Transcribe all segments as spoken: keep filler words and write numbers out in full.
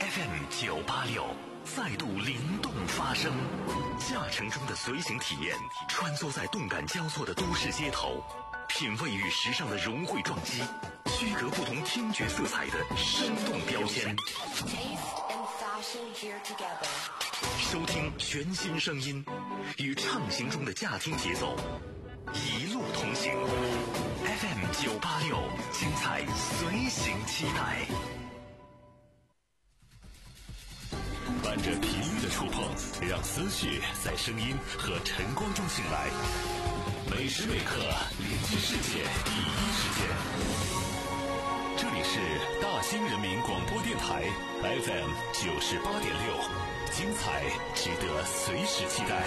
F M 九八六再度灵动发声，驾乘中的随行体验，穿梭在动感交错的都市街头，品味与时尚的融汇撞击，区隔不同听觉色彩的生动标签。收听全新声音，与畅行中的驾听节奏，一路同行。F M 九八六，精彩随行期待。伴着频率的触碰，让思绪在声音和晨光中醒来。每时每刻连接世界第一时间。这里是大兴人民广播电台 F M 九十八点六，精彩值得随时期待。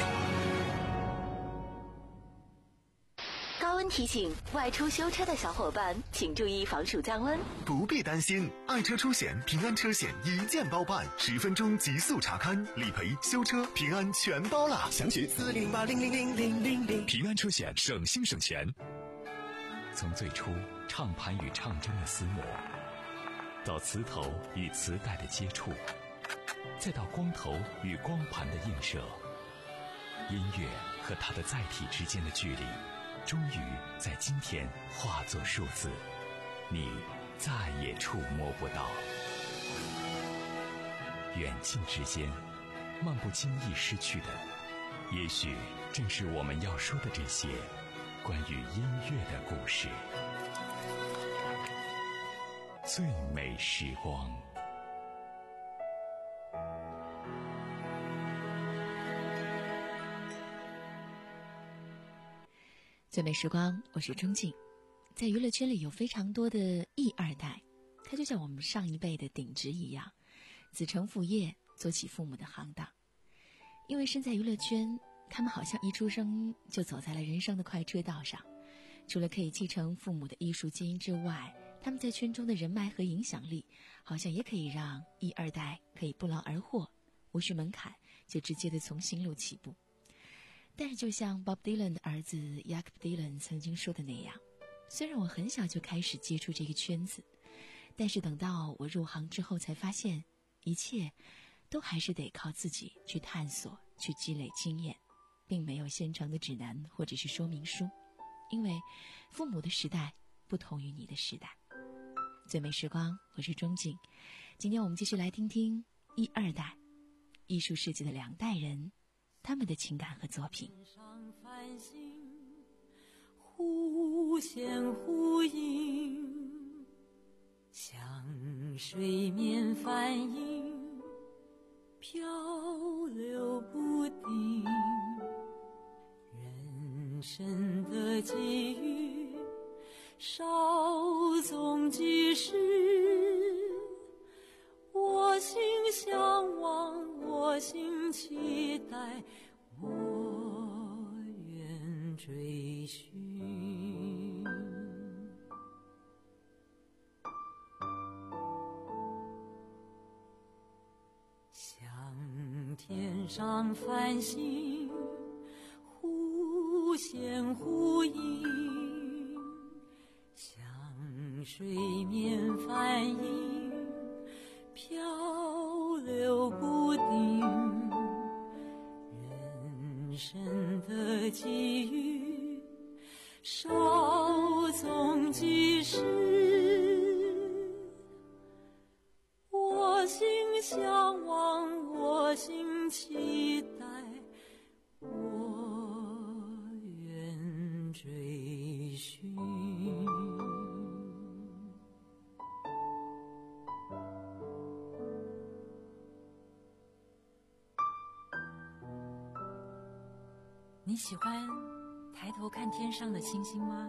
高温提醒，外出修车的小伙伴请注意防暑降温。 不必担心，爱车出险平安车险一键包办，十分钟极速查看，理赔、修车、平安全包了。详询四零八零零零零零零。平安车险，省心省钱。 从最初唱盘与唱针的厮磨，到磁头与磁带的接触，再到光头与光盘的映射，音乐和它的载体之间的距离终于在今天化作数字，你再也触摸不到。远近之间，漫不经意失去的，也许正是我们要说的这些关于音乐的故事。最美时光。 最美时光，我是钟静。在娱乐圈里有非常多的艺二代，他就像我们上一辈的顶职一样，子承父业，做起父母的行当。因为身在娱乐圈，他们好像一出生就走在了人生的快车道上，除了可以继承父母的艺术基因之外，他们在圈中的人脉和影响力好像也可以让艺二代可以不劳而获，无需门槛就直接的从新路起步。但是就像 Bob Dylan 的儿子 Jakob Dylan 曾经说的那样，虽然我很小就开始接触这个圈子，但是等到我入行之后才发现，一切都还是得靠自己去探索，去积累经验，并没有现成的指南或者是说明书，因为父母的时代不同于你的时代。最美时光，我是钟静。今天我们继续来听听一二代艺术世界的两代人，他们的情感和作品。 繁星忽现忽隐，像水面反映，漂流不定。人生的际遇，稍纵即逝，我心向往，我心期待，我愿追寻。像天上繁星，忽现忽隐，像水面反映，漂流不定。人生的际遇，稍纵即逝，我心向往，我心期待，我愿追寻。你喜欢抬头看天上的星星吗？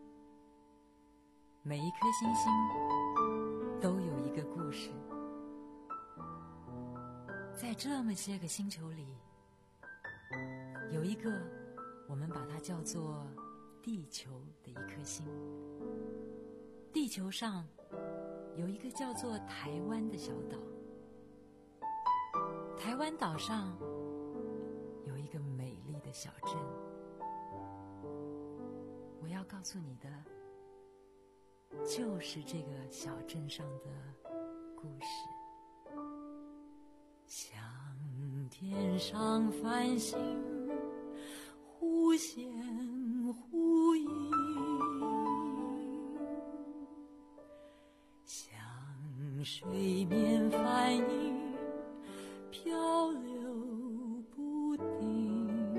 每一颗星星都有一个故事。在这么些个星球里，有一个我们把它叫做地球的一颗星。地球上有一个叫做台湾的小岛，台湾岛上有一个美丽的小镇。我要告诉你的就是这个小镇上的故事。 上繁星忽现忽隐，像水面帆影漂流不定。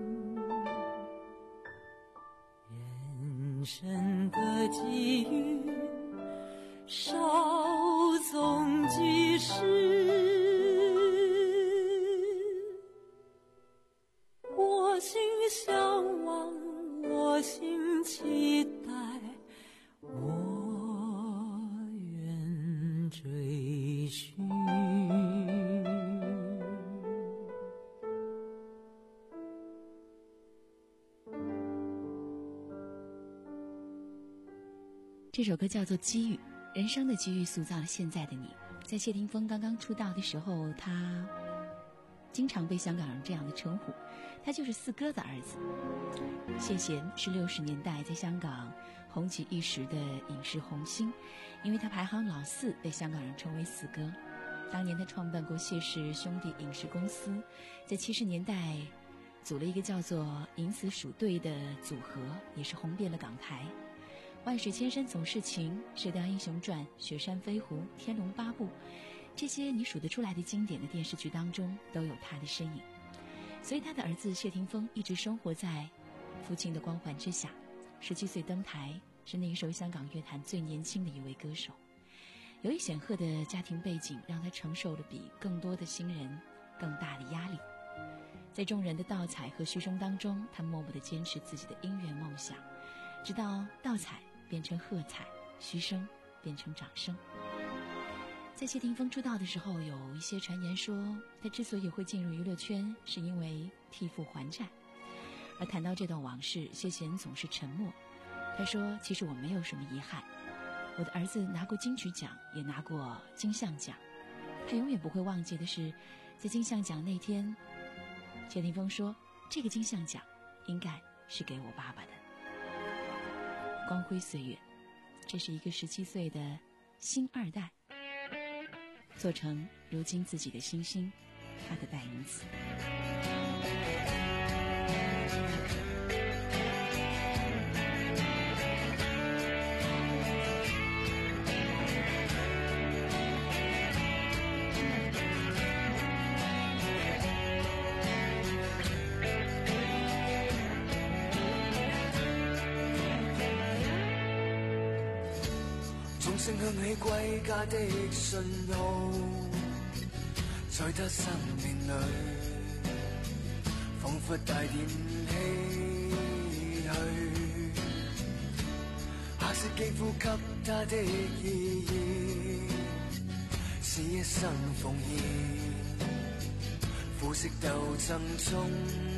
人生的机遇稍纵即逝，我心向往，我心期待，我愿追寻。 这首歌叫做《机遇》，人生的机遇塑造了现在的你。在谢霆锋刚刚出道的时候，他经常被香港人这样的称呼，他就是四哥的儿子。谢贤是六十年代在香港红极一时的影视红星，因为他排行老四，被香港人称为四哥。当年他创办过谢氏兄弟影视公司，在七十年代组了一个叫做银丝鼠队的组合，也是红遍了港台。万水千山总是情，射雕英雄传、雪山飞狐、天龙八部，这些你数得出来的经典的电视剧当中都有他的身影。所以他的儿子谢霆锋一直生活在父亲的光环之下，十七岁登台，是那时候香港乐坛最年轻的一位歌手。由于显赫的家庭背景，让他承受了比更多的新人更大的压力。在众人的盗采和嘘声当中，他默默地坚持自己的音乐梦想，直到盗采变成喝彩，嘘声变成掌声。在谢霆锋出道的时候，有一些传言说他之所以会进入娱乐圈，是因为替父还债。而谈到这段往事，谢贤总是沉默。他说，其实我没有什么遗憾，我的儿子拿过金曲奖，也拿过金像奖。他永远不会忘记的是，在金像奖那天，谢霆锋说，这个金像奖应该是给我爸爸的。光辉岁月，这是一个十七岁的星二代，做成如今自己的星星，他的代名词。 聲響起歸家的信號，在他生命裏彷彿帶點唏噓。黑色肌膚給他的意義是一生奉獻，膚色鬥爭中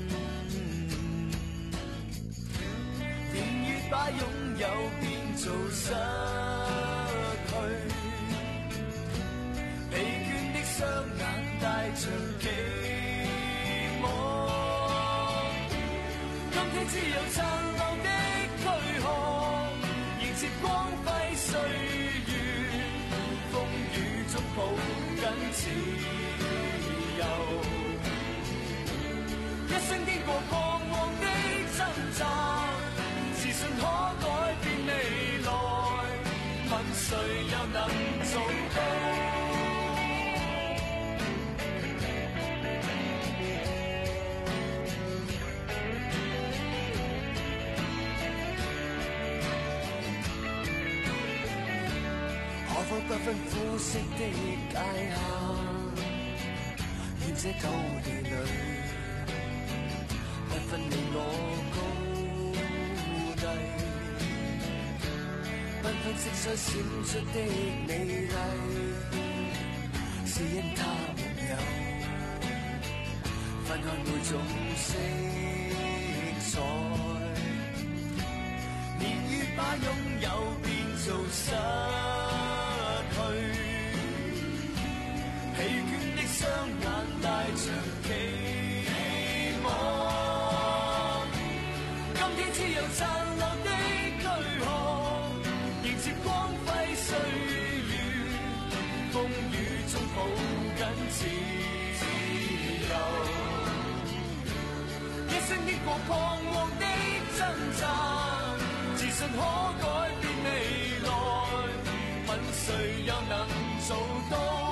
年月把擁有變做失去，疲倦的雙眼帶着期望，今天只有殘留的軀殼，迎接光輝歲月，風雨中抱緊自由，一生經過彷徨的掙扎，自信可改變未來，問誰又能做到？可否不分膚色的界限，願這土地裏不分你我高低，繽紛色彩閃出的美麗，是因它沒有分開每種色彩，年月把擁有變做失去，疲倦的雙眼帶着期望，今天只有殘留的軀殼，迎接光輝歲月，風雨中抱緊自由。 過彷徨的掙扎，自信可改變未來，問誰又能做到？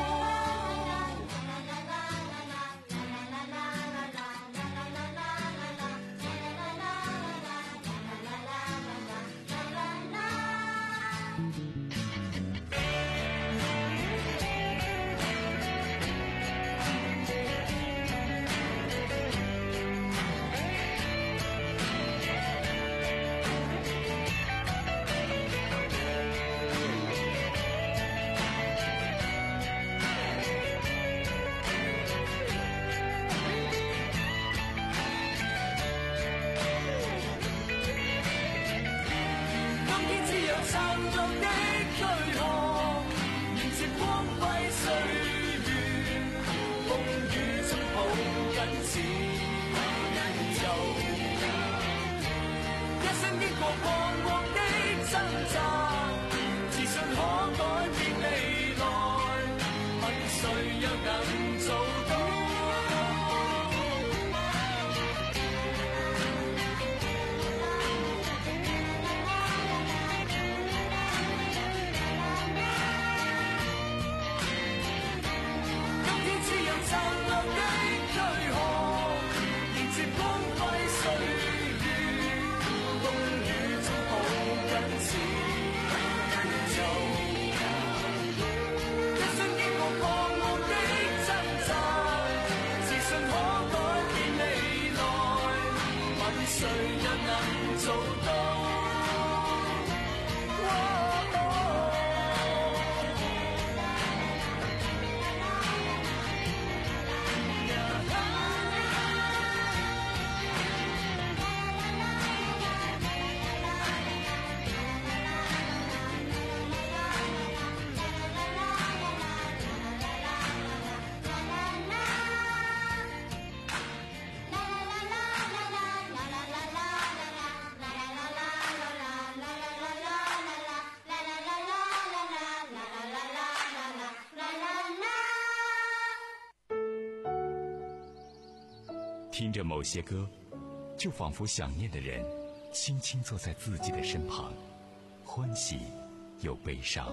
听着某些歌，就仿佛想念的人轻轻坐在自己的身旁，欢喜又悲伤。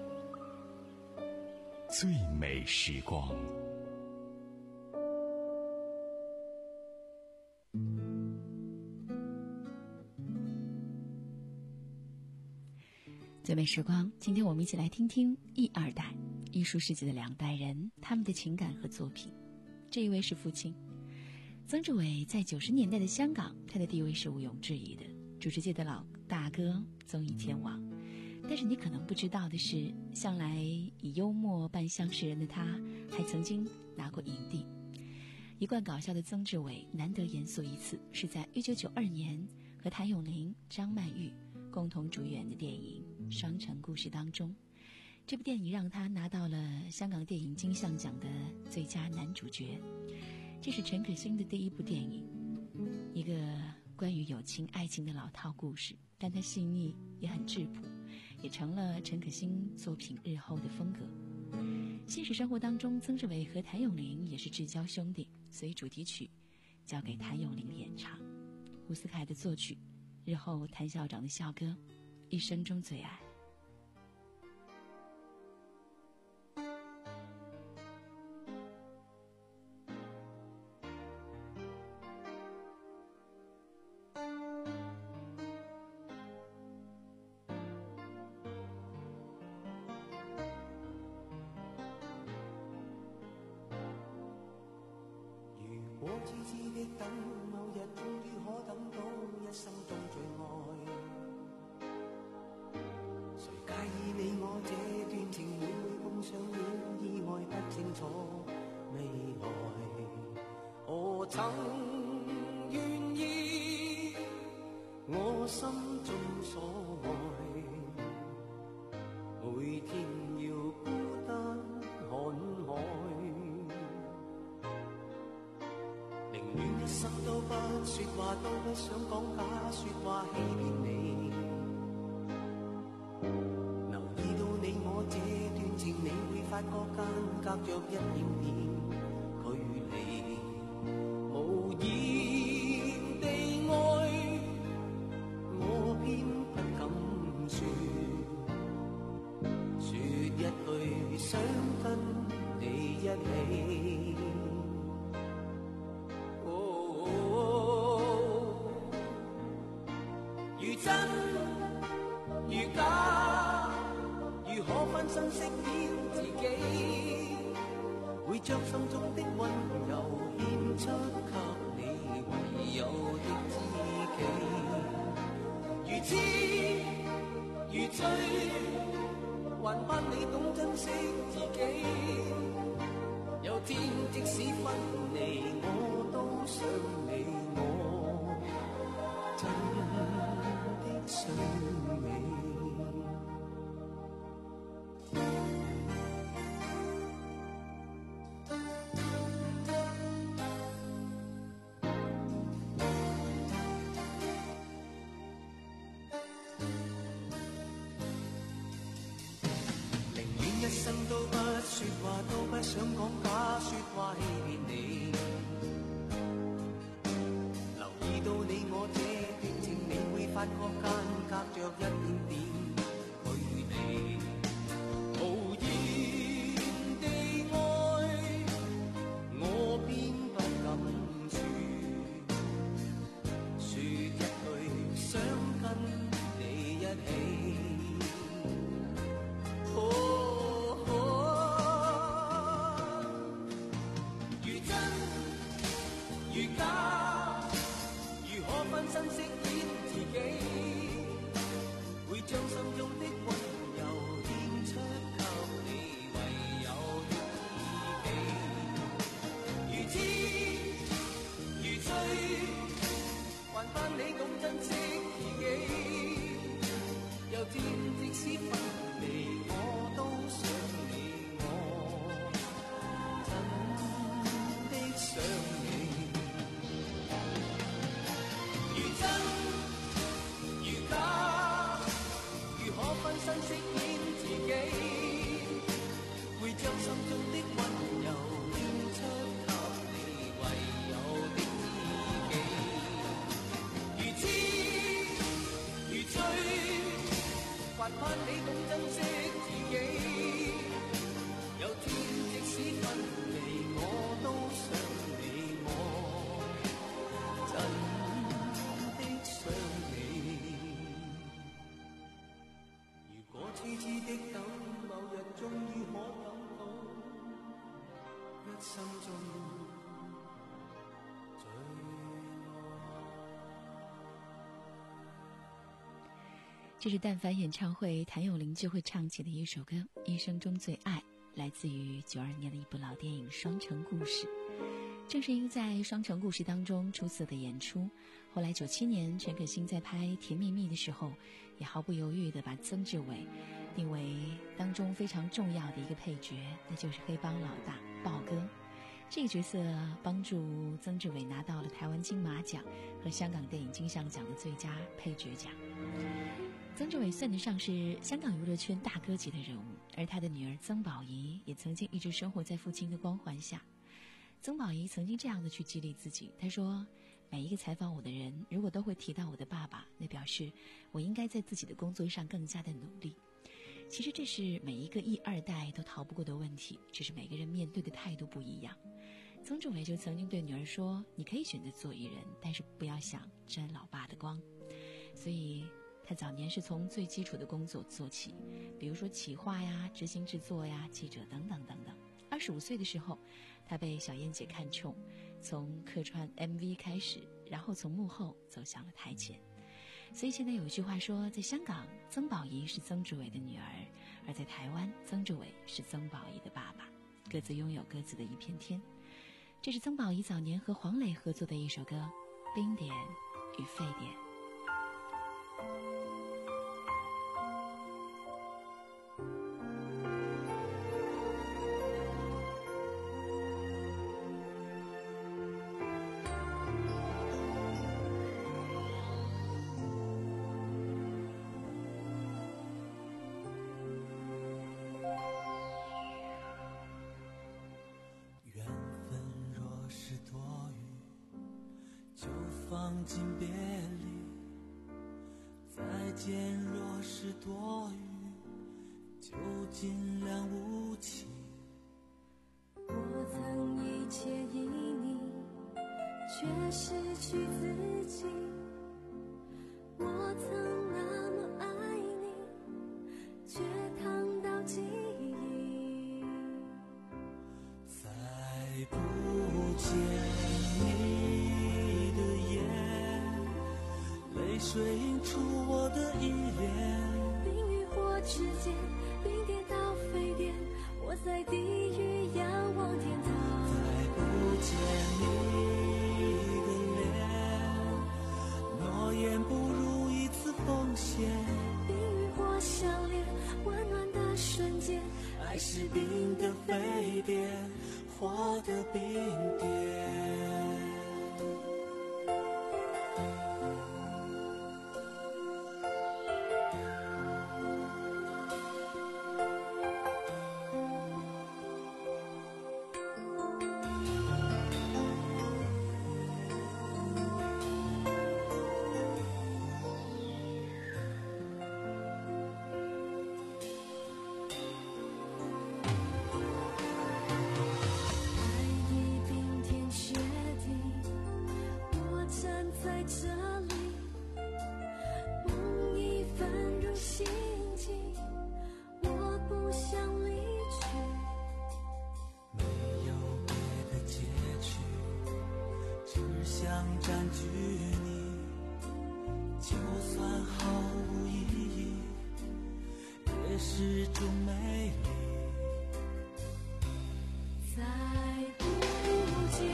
最美时光。 最美时光，今天我们一起来听听 E 二代艺术世界的两代人，他们的情感和作品。这一位是父亲曾志伟，在九十年代的香港，他的地位是毋庸置疑的，主持界的老大哥，综艺天王。但是你可能不知道的是，向来以幽默扮相识人的他，还曾经拿过影帝。一贯搞笑的曾志伟难得严肃一次，是在一九九二年和谭咏麟、张曼玉共同主演的电影《双城故事》当中。这部电影让他拿到了香港电影金像奖的最佳男主角。这是陈可辛的第一部电影，一个关于友情爱情的老套故事，但它细腻也很质朴，也成了陈可辛作品日后的风格。现实生活当中，曾志伟和谭咏麟也是至交兄弟，所以主题曲交给谭咏麟演唱，伍思凯的作曲，日后谭校长的校歌，一生中最爱。 痴痴的等，某日終於可等到一生中最愛。誰介意你我這段情會唔會碰上了意外，不清楚未來。我曾願意，我心中所愛，每天要孤單看海。一生都不說話，都不想講假說話欺騙你。留意到你我這段情，你會發覺間隔着一點點距離，無言地一起。哦，如真如假，如可分身飾演自己，會將心中的溫柔獻出給你唯有的知己。如痴如醉，還盼你懂珍惜自己。有天即使分離，我都想你，我真的想你。一生都不說話，都不想講假說話欺騙你。留意到你我這段情，你會發覺間隔着一點點距離。無言地愛，我偏不敢說，說一句想跟你一起。哦如假，如可分身飾演自己，會將心中的溫柔獻出給你唯有的知己。如痴如醉，還盼你懂珍惜自己。有天即使分離，我都想你，我真的想你。真如假，如可分身飾演自己，會將心中的溫柔獻出給你唯有的知己。如痴如醉，還盼你懂珍惜自己。有天即使分離，我都想你，我真想你。如果痴痴的等，某日終於可等到一生中最这是但凡演唱会谭咏麟就会唱起的一首歌，一生中最爱，来自于九二年的一部老电影《双城故事》。正是因为在《双城故事》当中出色的演出，后来九七年陈可辛在拍《甜蜜蜜》的时候，也毫不犹豫地把曾志伟定为当中非常重要的一个配角，那就是黑帮老大豹哥。这个角色帮助曾志伟拿到了台湾金马奖和香港电影金像奖的最佳配角奖。曾志伟算得上是香港娱乐圈大哥级的人物，而他的女儿曾宝仪也曾经一直生活在父亲的光环下。曾宝仪曾经这样的去激励自己，她说，每一个采访我的人如果都会提到我的爸爸，那表示我应该在自己的工作上更加的努力。其实这是每一个艺二代都逃不过的问题，只是每个人面对的态度不一样。曾志伟就曾经对女儿说，你可以选择做艺人，但是不要想沾老爸的光。所以他早年是从最基础的工作做起，比如说企划呀、执行制作呀、记者等等等等。二十五岁的时候，他被小燕姐看中，从客串 M V 开始，然后从幕后走向了台前。所以现在有一句话说，在香港，曾宝仪是曾志伟的女儿，而在台湾，曾志伟是曾宝仪的爸爸，各自拥有各自的一片天。这是曾宝仪早年和黄磊合作的一首歌《冰点与沸点》。 放尽别离，再见若是多余，就尽量无情。 却失去自己。我曾那么爱你，却烫到记忆。 再不见你的眼，泪水映出我的依恋。 冰与火之间，冰点到沸点，我在地狱仰望天堂。 再不见你的脸，诺言不如一次奉献。 冰与火相连，温暖的瞬间， 爱是冰的沸点，火的冰点。占据你，就算毫无意义，也是种美丽。 再不见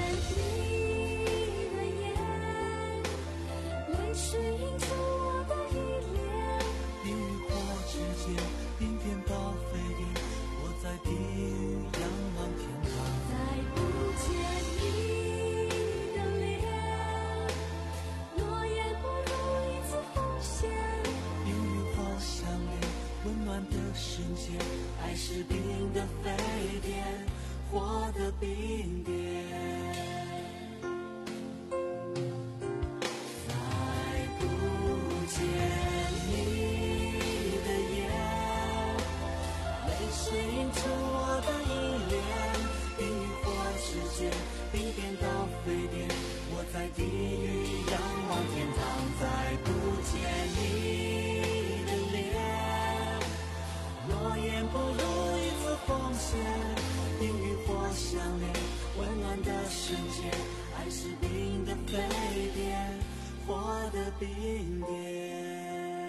你的眼，泪水映出我的依恋。 冰与火之间，冰点到沸点，我在地狱仰望天堂。 再不见你的脸，诺言不如一次奉献。 冰与火相连，温暖的瞬间，爱是冰的沸点，火的冰点。再不见你的眼，泪水映出我的依恋。冰与火之间，冰点到沸点，我在地狱仰望天堂。再不见你的脸，诺言不如一次奉献。冰与火相连，温暖的瞬间，爱是冰的沸点，火的冰点。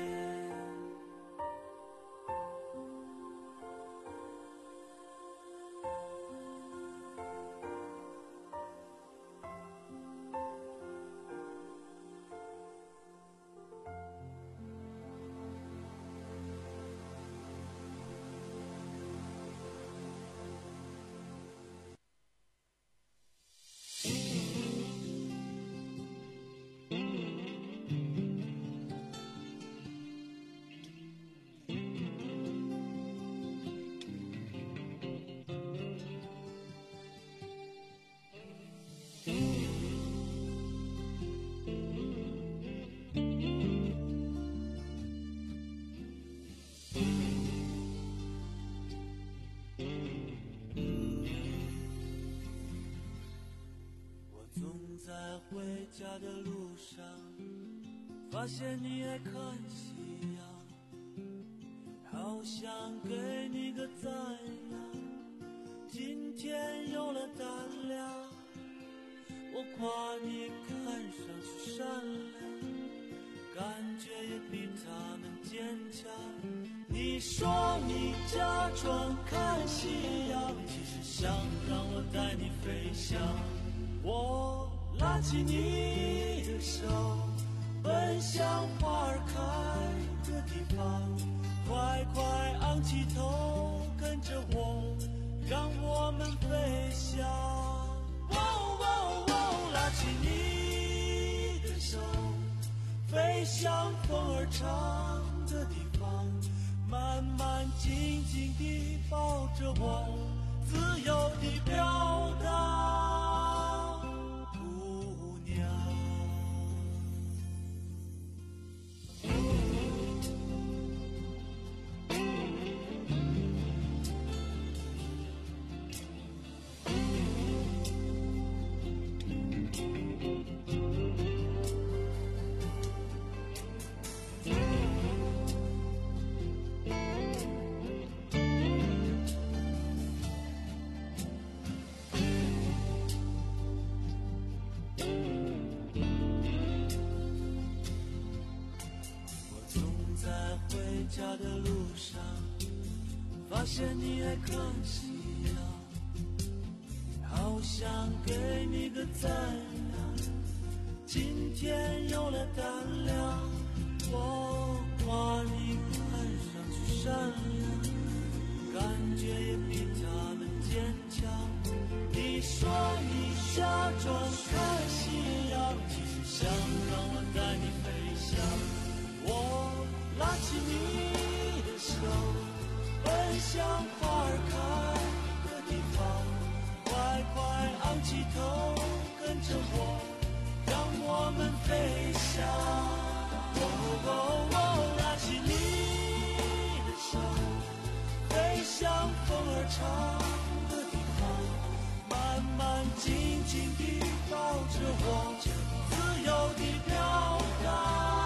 在回家的路上，发现你爱看夕阳，好想给你个赞扬。今天有了胆量，我夸你看上去善良，感觉也比他们坚强。你说你假装看夕阳，其实想让我带你飞翔。我拉起你的手，奔向花儿开的地方，快快昂起头，跟着我，让我们飞翔。哦哦哦，拉起你的手，飞向风儿唱的地方，慢慢静静地抱着我，自由地飘荡。 发现你还可惜呀，好想给你个赞呀，今天有了胆量，我夸你看上去善良，感觉也比他们坚强。你说你假装开心呀，其实想让我带你飞翔。我拉起你的手，奔向花儿开的地方，快快昂起头，跟着我，让我们飞翔。哦哦哦，拉起你的手，飞向风儿长的地方，慢慢静静地抱着我，自由地飘荡。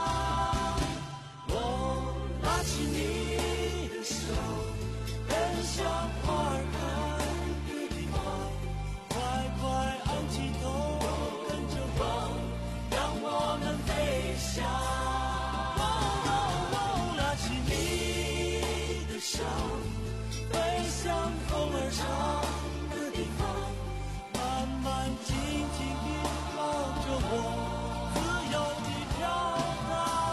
我拉起你的手，奔向花儿开的地方，快快昂起头，跟着我，让我们飞翔。哦哦哦，拉起你的手，飞向风儿长的地方，慢慢静静地抱着我，自由地飘荡。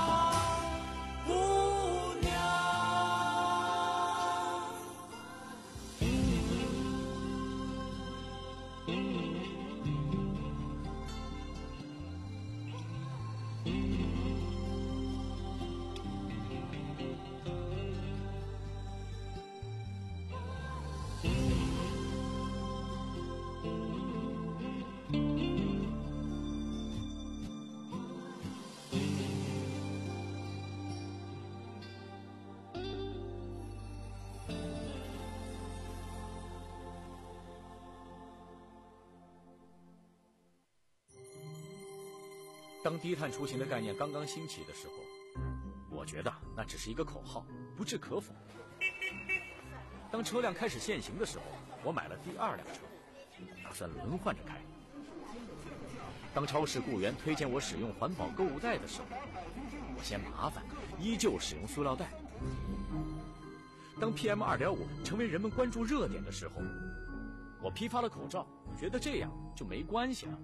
当低碳出行的概念刚刚兴起的时候，我觉得那只是一个口号，不置可否。当车辆开始限行的时候，我买了第二辆车，打算轮换着开。当超市雇员推荐我使用环保购物袋的时候，我嫌麻烦，依旧使用塑料袋。当 P M 二点五 成为人们关注热点的时候，我批发了口罩，觉得这样就没关系了。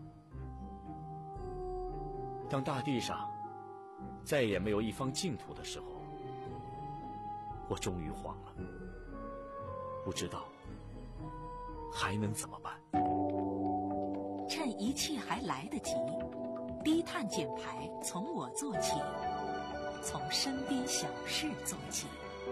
当大地上再也没有一方净土的时候，我终于慌了，不知道还能怎么办。 趁一切还来得及，低碳减排从我做起，从身边小事做起。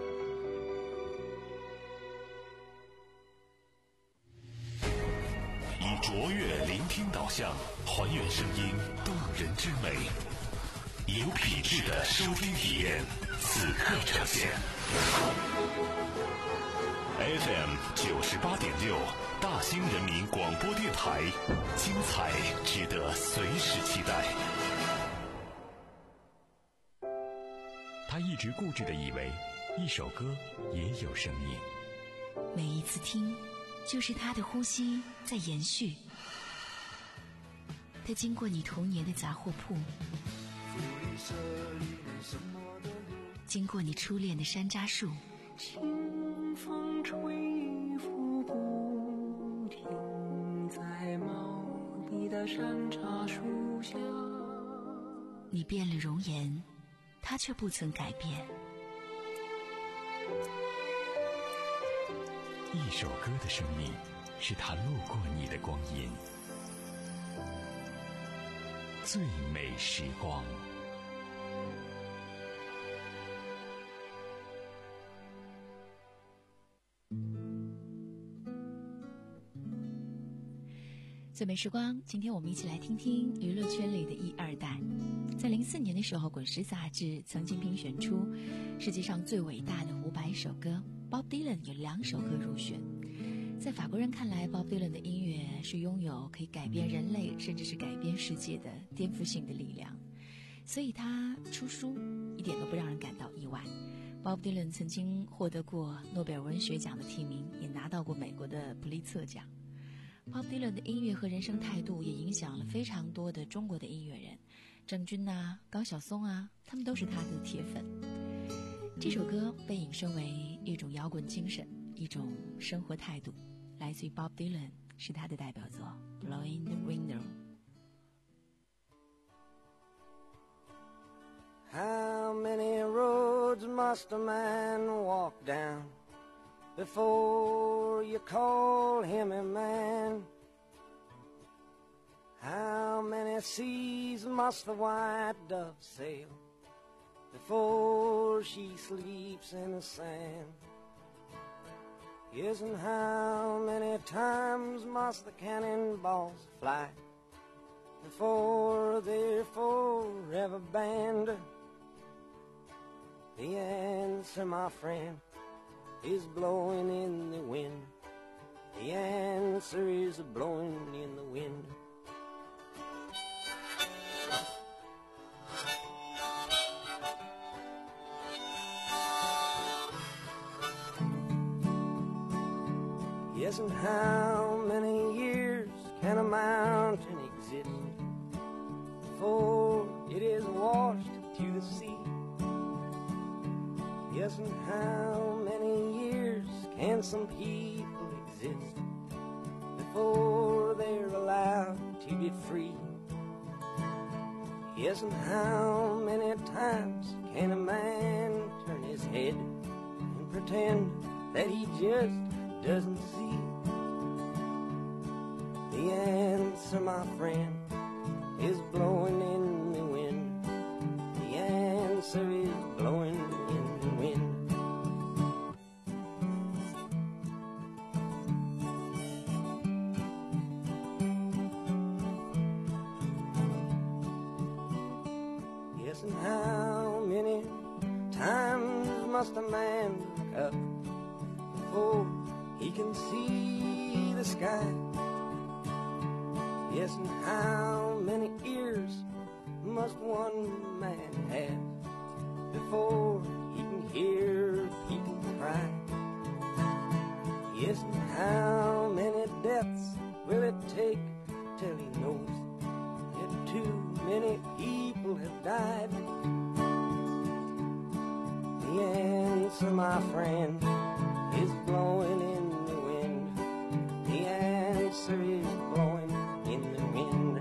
以卓越聆听导向，还原声音动人之美，有品质的收听体验，此刻呈现。F M 九十八点六，大兴人民广播电台，精彩值得随时期待。 他一直固执地以为，一首歌也有生命。 每一次听，就是他的呼吸在延续。他经过你童年的杂货铺，经过你初恋的山楂树， 清风吹拂不停在茂密的山楂树下。 你变了容颜，他却不曾改变。 一首歌的生命，是他路过你的光阴。最美时光。 最美时光，今天我们一起来听听娱乐圈里的一二代。在零四年的时候，滚石杂志曾经评选出世界上最伟大的五百首歌， Bob Dylan 有两首歌入选。在法国人看来， Bob Dylan 的音乐是拥有可以改变人类甚至是改变世界的颠覆性的力量，所以他出书一点都不让人感到意外。 Bob Dylan 曾经获得过诺贝尔文学奖的提名，也拿到过美国的普利策奖。 Bob Dylan 的音乐和人生态度也影响了非常多的中国的音乐人，郑钧啊、高晓松啊，他们都是他的铁粉。 这首歌被引申为一种摇滚精神，一种生活态度，来自于 Bob Dylan， 是他的代表作 Blowing the Window。How many roads must a man walk down before you call him a man? How many seas must the white dove sail before she sleeps in the sand? Yes, and how many times must the cannonballs fly before they're forever banned? The answer, my friend, is blowing in the wind. The answer is blowing in the wind. Yes, and how many years can a mountain exist before it is washed to the sea? Yes, and how many years can some people exist before they're allowed to be free? Yes, and how many times can a man turn his head and pretend that he just doesn't see? The answer, my friend, is blowing in the wind. The answer is blowing in the wind. Yes, and how many times must a man look up before he can see the sky? Yes, and how many ears must one man have before he can hear people cry? Yes, and how many deaths will it take till he knows that too many people have died? The answer, my friend, is blowing in the wind. The answer is blowing in the wind.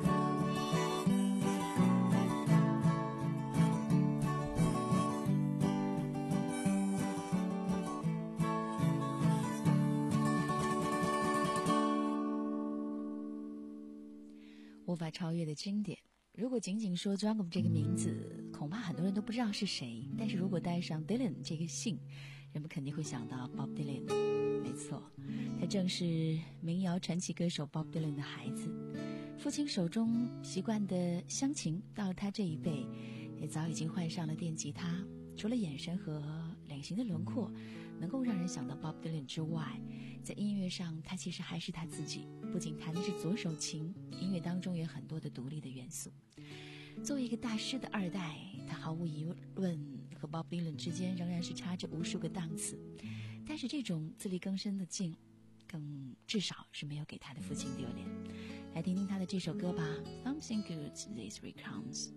《无法超越的经典》，如果仅仅说 Jacob 这个名字，恐怕很多人都不知道是谁。但是如果带上 Dylan 这个姓，人们肯定会想到 Bob Dylan。没错，他正是民谣传奇歌手 Bob Dylan 的孩子。父亲手中习惯的乡情，到了他这一辈，也早已经换上了电吉他。除了眼神和脸型的轮廓能够让人想到 Bob Dylan 之外，在音乐上他其实还是他自己，不仅弹的是左手琴，音乐当中也有很多的独立的元素。作为一个大师的二代，他毫无疑问和 Bob Dylan 之间仍然是差着无数个档次，但是这种自力更生的劲更至少是没有给他的父亲丢脸。来听听他的这首歌吧， Something Good This Way Comes。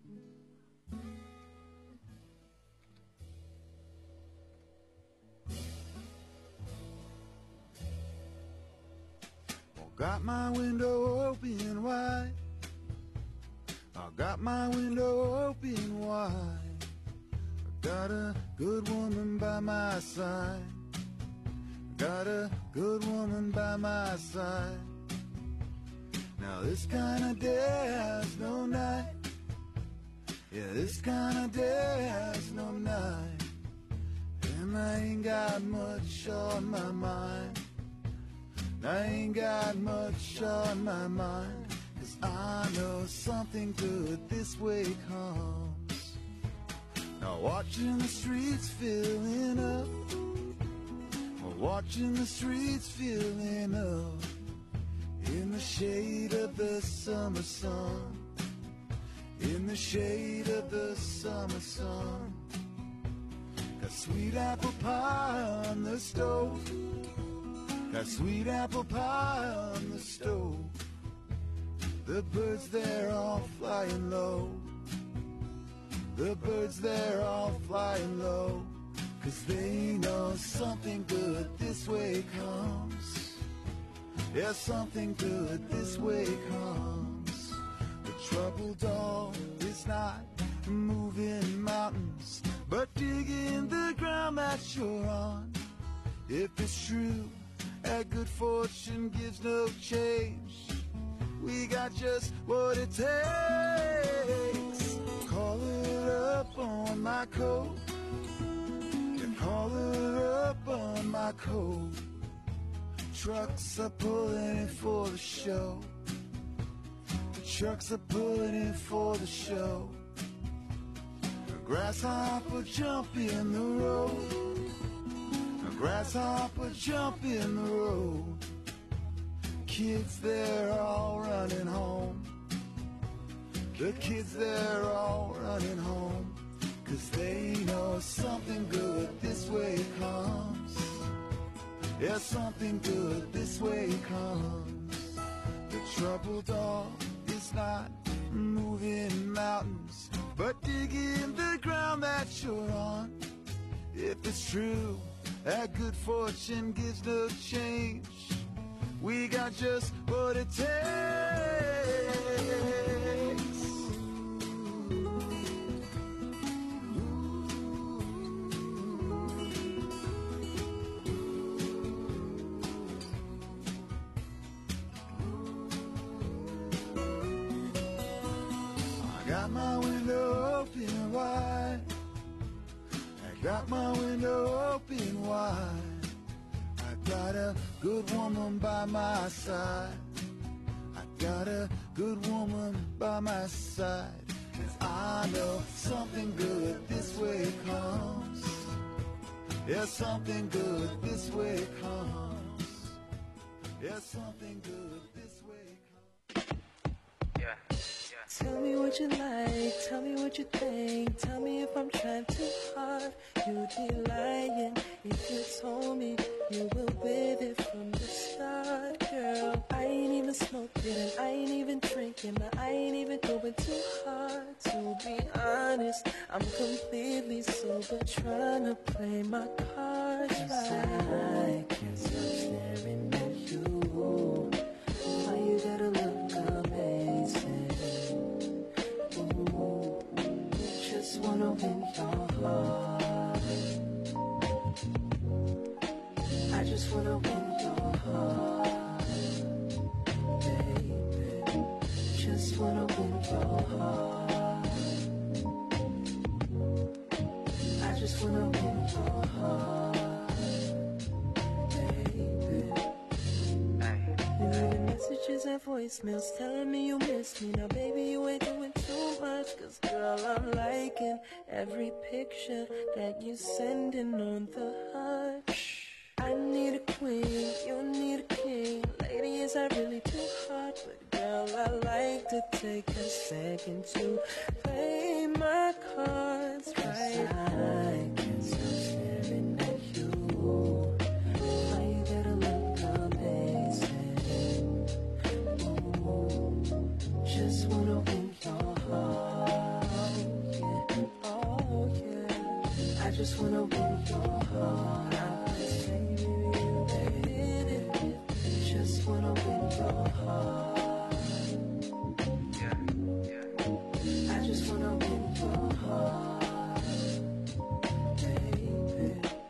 Got my window open wide. I got my window open wide. I got a good woman by my side. Got a good woman by my side. Now this kind of day has no night. Yeah, this kind of day has no night. And I ain't got much on my mind. I ain't got much on my mind, 'cause I know something good this way comes. Now watching the streets filling up, watching the streets filling up, in the shade of the summer sun, in the shade of the summer sun. Got sweet apple pie on the stove, got sweet apple pie on the stove. The birds there all flying low, the birds there all flying low. 'cause they know something good this way comes. Yeah, something good this way comes. The trouble, dog, is not moving mountains, but digging the ground that you're on. If it's true that good fortune gives no change, we got just what it takes. Call it up on my coat. You call it up on my coat. Trucks are pulling in for the show. The trucks are pulling in for the show. A grasshopper jump in the road. A grasshopper jump in the road. Kids, they're all running home. The kids, they're all running home. 'Cause they know something good this way comes. Yeah, something good this way comes. The trouble, dog, is not moving mountains, but digging the ground that you're on. If it's true that good fortune gives no change, we got just what it takes. I got my window open wide. I got my window open wide. I got a good woman by my side. I got a good woman by my side. 'Cause I know something good this way comes. Yeah, something good this way comes. Yeah, something good this way comes. Yeah. Tell me what you like, tell me what you think. Tell me if I'm trying too hard. You'd be lying if you told me you were with it from the start. Girl, I ain't even smoking and I ain't even drinking, but I ain't even going too hard. To be honest, I'm completely sober, trying to play my cards right. I can't stop staring at you. Why you gotta look amazing? Just wanna win your heart. I just wanna win your heart, baby. Just wanna win your heart. I just wanna win your heart, baby. You leaving messages and voicemails telling me you miss me. Now baby, you ain't doing too much, 'cause girl, I'm liking every picture that you sending on the hush. I need a queen, you need a king. Lady, is that really too hard? But girl, I like to take a second to play my cards right. I can't stop staring at you. Why you gotta look amazing? Ooh, just wanna win your heart. Yeah. Oh yeah, I just wanna win your heart. Just wanna win your heart. Yeah, yeah. I just wanna win your heart, baby.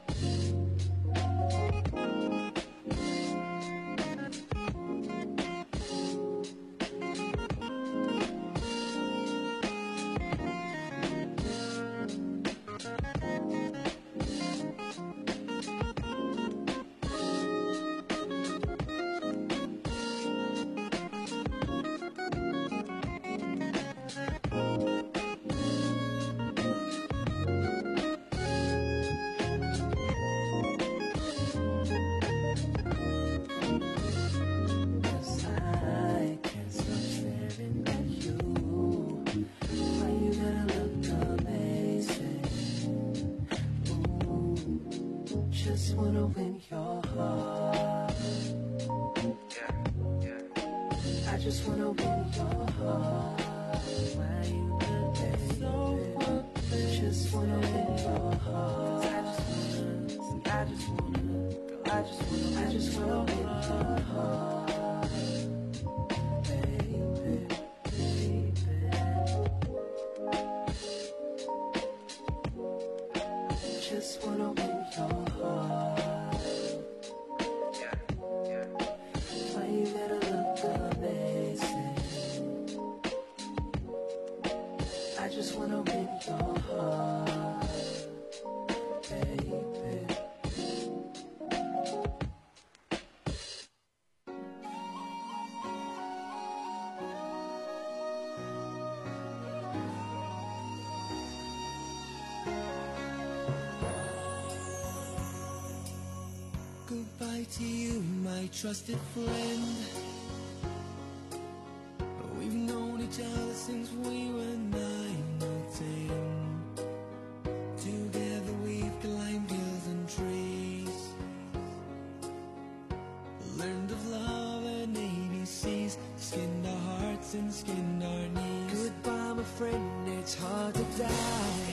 Just wanna win your heart. Yeah, yeah. I just wanna win your heart. Why you looking so good? Just wanna win your heart. I just wanna I just wanna, girl, I just wanna, I just wanna win your heart, baby, baby. Just wanna win your heart. Yeah, yeah. Why you gotta look amazing? I just wanna win your heart, baby. Goodbye to you, my trusted friend. We've known each other since we were nine or ten. Together we've climbed hills and trees, learned of love and A B Cs, skinned our hearts and skinned our knees. Goodbye, my friend, it's hard to die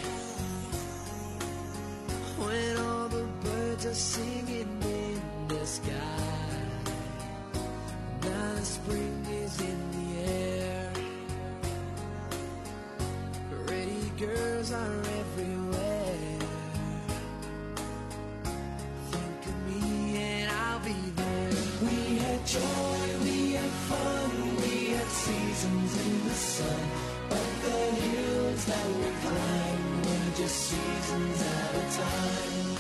when all the birds are singing in the sky. Now the spring is in the air, pretty girls are everywhere. Think of me and I'll be there. We had joy, we had fun, we had seasons in the sun, but the hills that we climbed were just seasons at a time.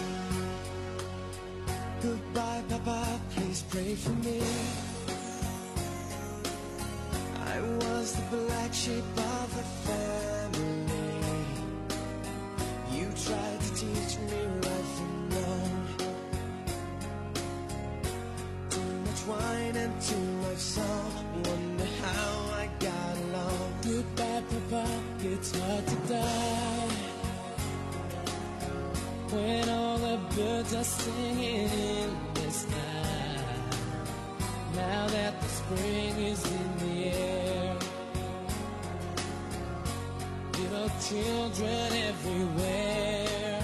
Goodbye, Papa, please pray for me. I was the black sheep of the family. You tried to teach me right from wrong. Too much wine and too much song, wonder how I got along. Goodbye, Papa, it's hard to die when all the birds are singing in the sky. Now that the spring is in the air, little children everywhere.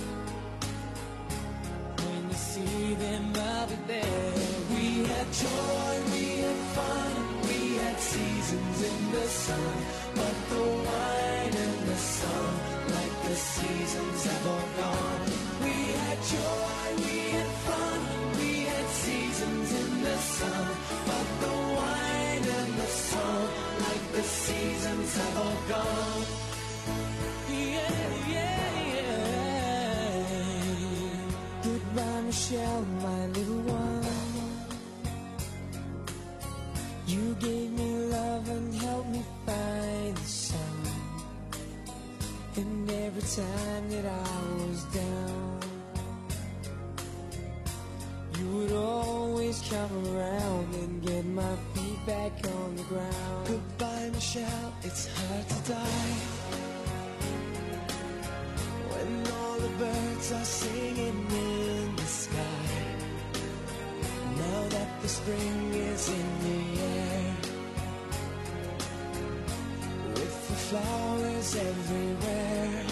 When you see them, I'll be there. We had joy, we had fun, we had seasons in the sun, but the wine and the sun, like the seasons have all gone. We had joy, we had fun, we had seasons in the sun, but the wine and the song, like the seasons have all gone. Yeah, yeah, yeah. Goodbye, Michelle, my little one. You gave me love and helped me find the sun. And every time that I was down, you would always come around and get my feet back on the ground. Goodbye, Michelle, it's hard to die when all the birds are singing in the sky. Now that the spring is in the air, with the flowers everywhere,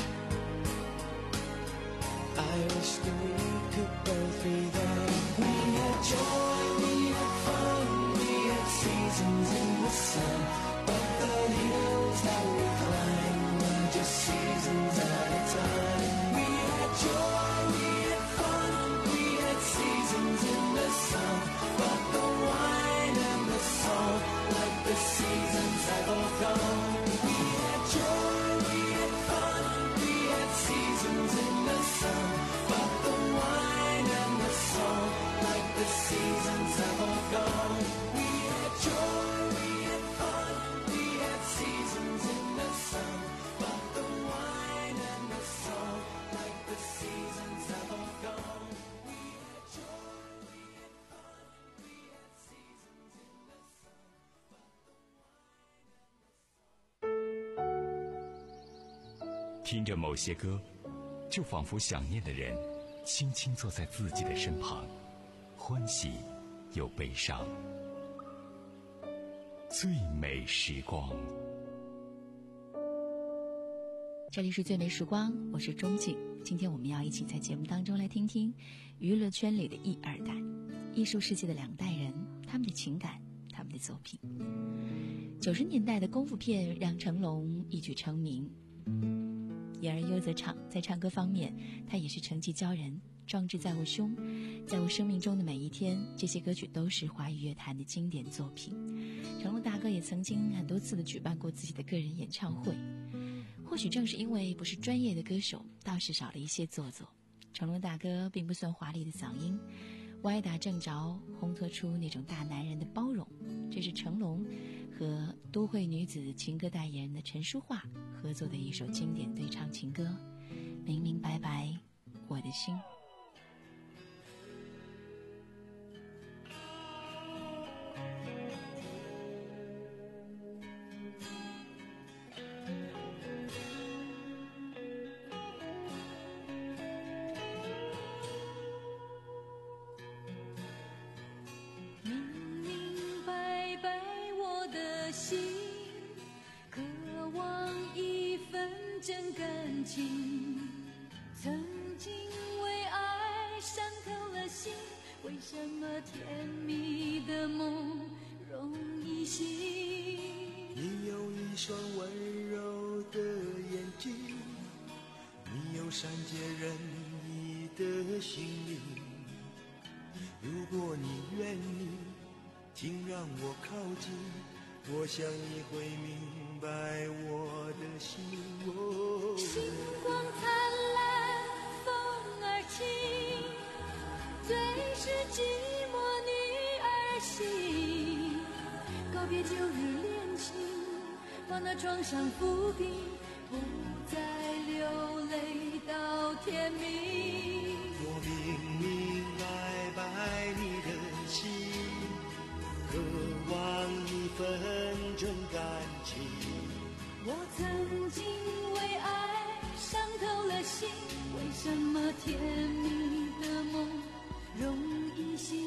I wish that we could both be there. We had joy, we had fun, we had seasons in the sun, but the hills that we climbed were just seasons at a time. We had joy, we had fun, we had seasons in the sun, but the wine and the song, like the seasons have all gone. We had joy, we had fun, we had seasons in the sun, but the wine and the song, like the seasons have all gone. We had joy, we had fun, we had seasons in the sun, but the wine and the song, like the seasons have all gone. We had joy, we had fun, we had seasons in the sun, but the wine and the song. 听着某些歌，就仿佛想念的人轻轻坐在自己的身旁，欢喜又悲伤。最美时光。 这里是最美时光，我是钟静。今天我们要一起在节目当中来听听娱乐圈里的一二代，艺术世界的两代人，他们的情感，他们的作品。九十年代的功夫片让成龙一举成名，言而优则唱，在唱歌方面，他也是成绩骄人。壮志在我胸，在我生命中的每一天，这些歌曲都是华语乐坛的经典作品。成龙大哥也曾经很多次的举办过自己的个人演唱会。或许正是因为不是专业的歌手，倒是少了一些做作。成龙大哥并不算华丽的嗓音，歪打正着，烘托出那种大男人的包容。这是成龙和都会女子情歌代言人的陈淑桦合作的一首经典对唱情歌，明明白白我的心。 曾经为爱伤透了心，为什么甜蜜的梦容易醒？ 你有一双温柔的眼睛，你有善解人意的心灵。如果你愿意，请让我靠近，我想你会明白我的心。哦， 星光灿烂，风儿轻，最是寂寞女儿心。告别旧日恋情，把那创伤抚平，不再流泪到天明。 我明明白白你的心，渴望一份真感情。 我曾经为爱伤透了心，为什么甜蜜的梦容易醒？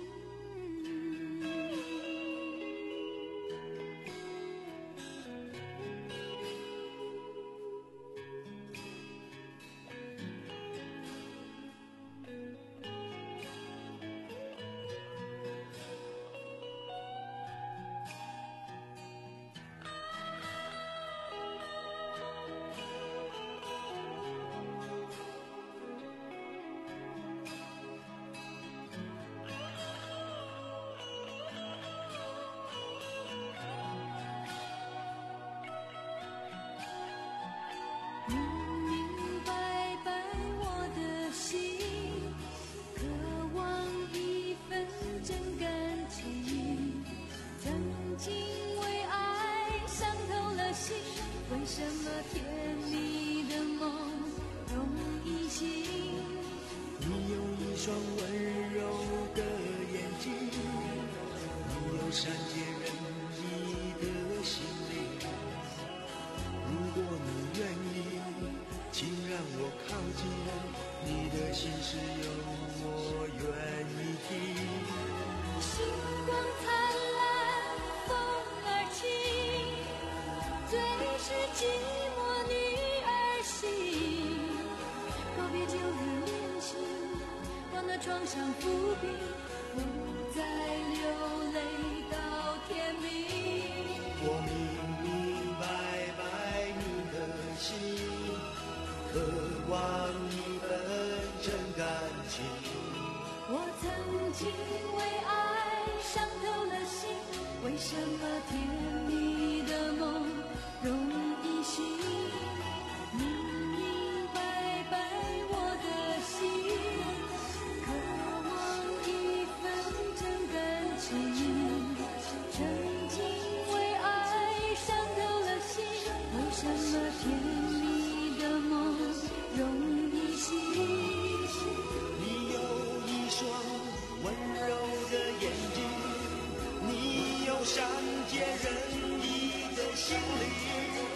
为什么甜蜜的梦容易醒？ 你有一双温柔的眼睛，你有善解人意的心灵。如果你愿意，请让我靠近，你的心事有我愿意听。 星光灿烂，风儿轻，最是寂寞女儿心。告别旧日恋情，把那创伤抚平，不再流泪到天明。 我明明白白你的心，渴望一份真感情。 我曾经为爱伤透了心，为什么甜蜜的梦容易醒？明明白白我的心，渴望一份真感情。曾经为爱伤透了心，为什么甜蜜的梦容易醒？ 你有一双温柔的眼睛，你有善解人意的心灵。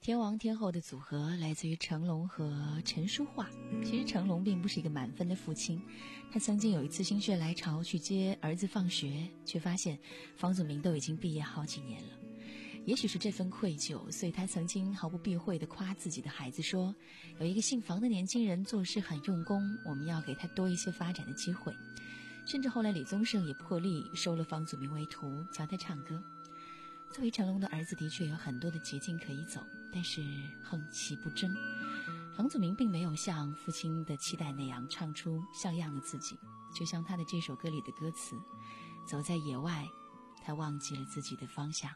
天王天后的组合来自于成龙和陈淑桦。其实成龙并不是一个满分的父亲，他曾经有一次心血来潮去接儿子放学，却发现房祖名都已经毕业好几年了。也许是这份愧疚，所以他曾经毫不避讳地夸自己的孩子说，有一个姓房的年轻人做事很用功，我们要给他多一些发展的机会。甚至后来李宗盛也破例收了房祖名为徒，教他唱歌。作为成龙的儿子，的确有很多的捷径可以走，但是横其不争。房祖名并没有像父亲的期待那样唱出像样的自己，就像他的这首歌里的歌词，走在野外，他忘记了自己的方向。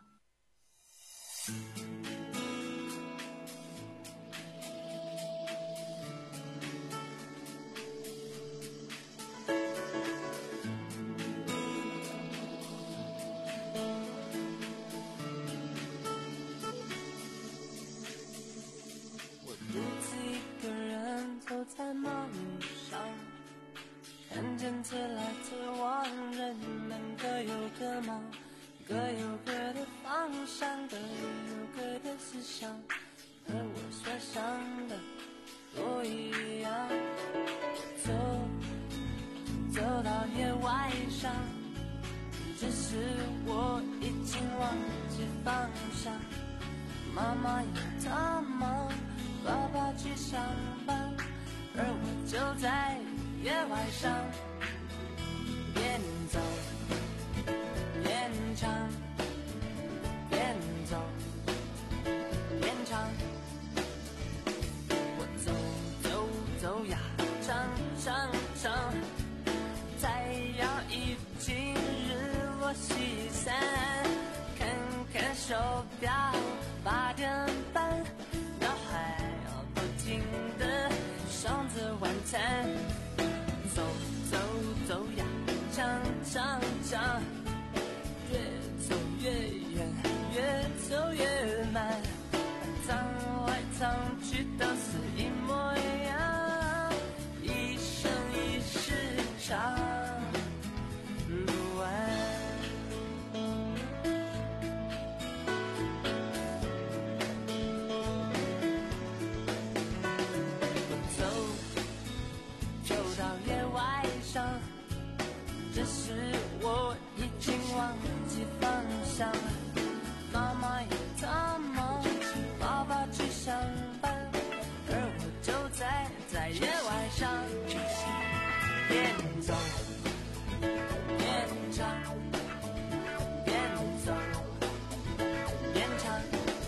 在马路上，看见自来自往，人们各有各忙，各有各的方向，各有各的思想，和我所想的不一样。走，走到野外上，只是我已经忘记方向。妈妈有她忙，爸爸去上班，而我就在野外上，边走边唱，边走边唱。我走走走呀，唱唱唱，太阳已经日落西山，看看手表，八点半，脑海不停地想着晚餐。走走走呀，唱唱唱，越走越远，越走越慢，唱来唱去都是一模一样，一生一世唱不完。只是我已经忘记方向，妈妈有她忙，爸爸去上班，而我就在在野外上，边走边唱，边走边唱，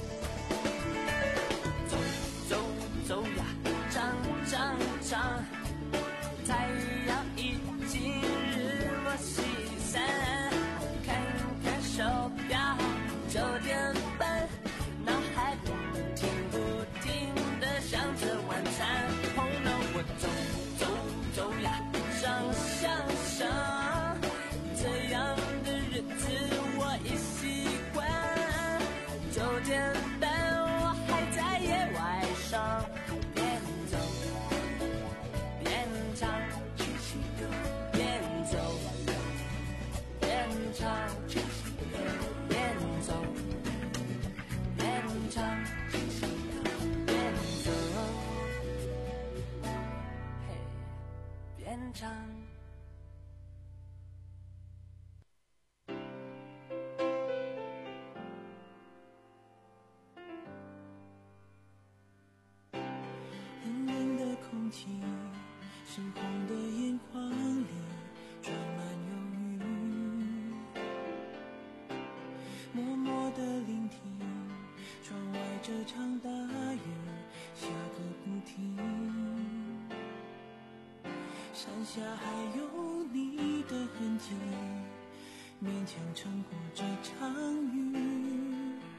走走走呀，唱唱唱，太阳已经日落西山，看看手表，九点半，脑海不停不停地想着晚餐。后呢，我走走走呀，想想想，这样的日子我已习惯。九点半，我还在野外上，边走边唱。边走边唱，边走边唱，边走嘿边唱。 冷冷的空气，深红的眼眶里装满忧郁，默默地聆听窗外这场大雨下个不停，山下还有你的痕迹，勉强撑过这场雨，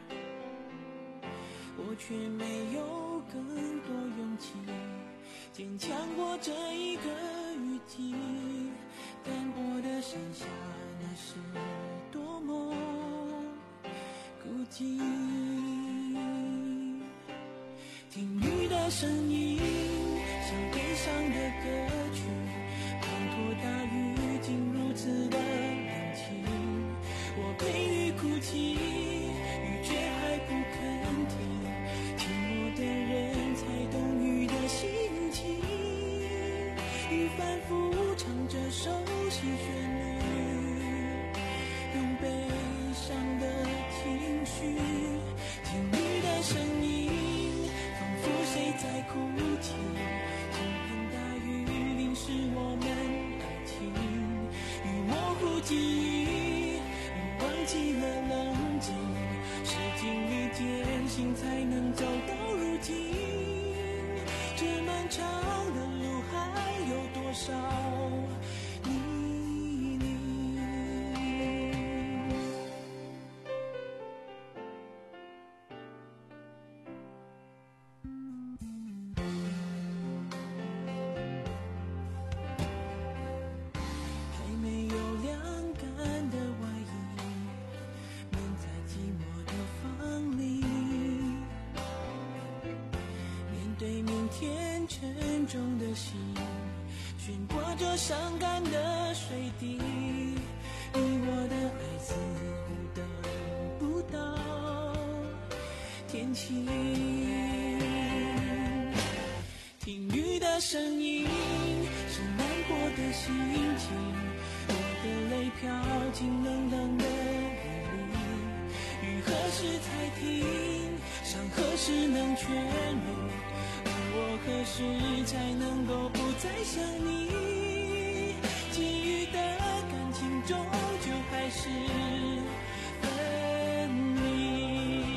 我却没有更多勇气坚强过这一个雨季，单薄的山下那是多么孤寂。听雨的声音像悲伤的歌曲，滂沱大雨竟如此的冷清，我陪雨哭泣，雨却还不肯停，请雨反复唱着熟悉旋律，用悲伤的情绪，听雨的声音，仿佛谁在哭泣。倾盆大雨淋湿我们爱情，雨模糊记忆，雨忘记了冷静，是经历艰辛才能走到如今。这漫长的路还有多少泥泞？还没有晾干的外衣，闷在寂寞的房里，面对明天沉重的心，悬挂着伤感的水滴，你我的爱似乎等不到天晴。听雨的声音是难过的心情，我的泪飘进冷冷的雨里，雨何时才停，伤何时能痊愈，我何时才能够不再想你？给予的感情终究还是分离。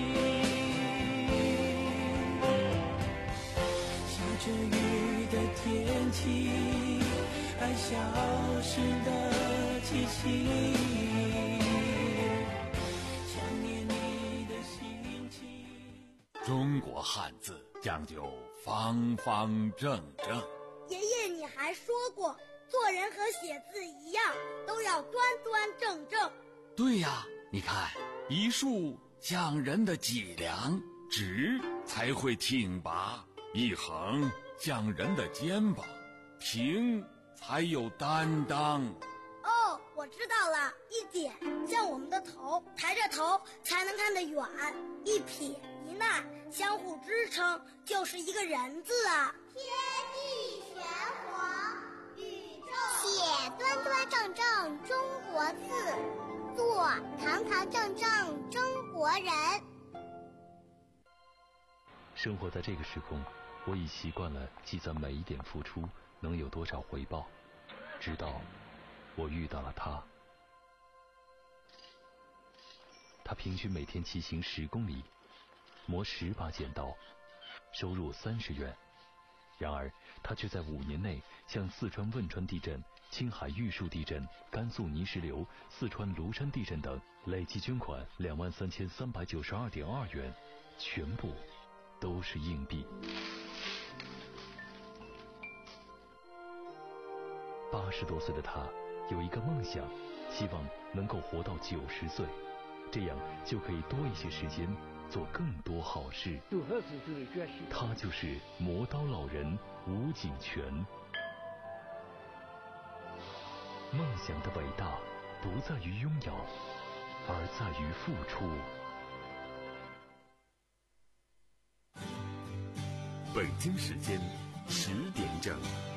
下着雨的天气，爱消失的气息，想念你的心情。 中国汉字讲究方方正正。 爷爷，你还说过，做人和写字一样，都要端端正正。 对呀，你看，一竖讲人的脊梁，直才会挺拔；一横讲人的肩膀，平才有担当。 哦，我知道了，一点像我们的头，抬着头才能看得远；一撇一捺相互支撑，就是一个人字啊。 天地玄黄，宇宙写端端正正中国字，做堂堂正正中国人。 生活在这个时空，我已习惯了计算每一点付出能有多少回报，直到我遇到了他。他平均每天骑行十公里，磨十把剪刀，收入三十元。然而他却在五年内向四川汶川地震、青海玉树地震、甘肃泥石流、四川庐山地震等累计捐款两万三千三百九十二点二元，全部都是硬币。八十多岁的他有一个梦想，希望能够活到九十岁，这样就可以多一些时间做更多好事。他就是磨刀老人吴景全。梦想的伟大不在于拥有，而在于付出。 北京时间十点整。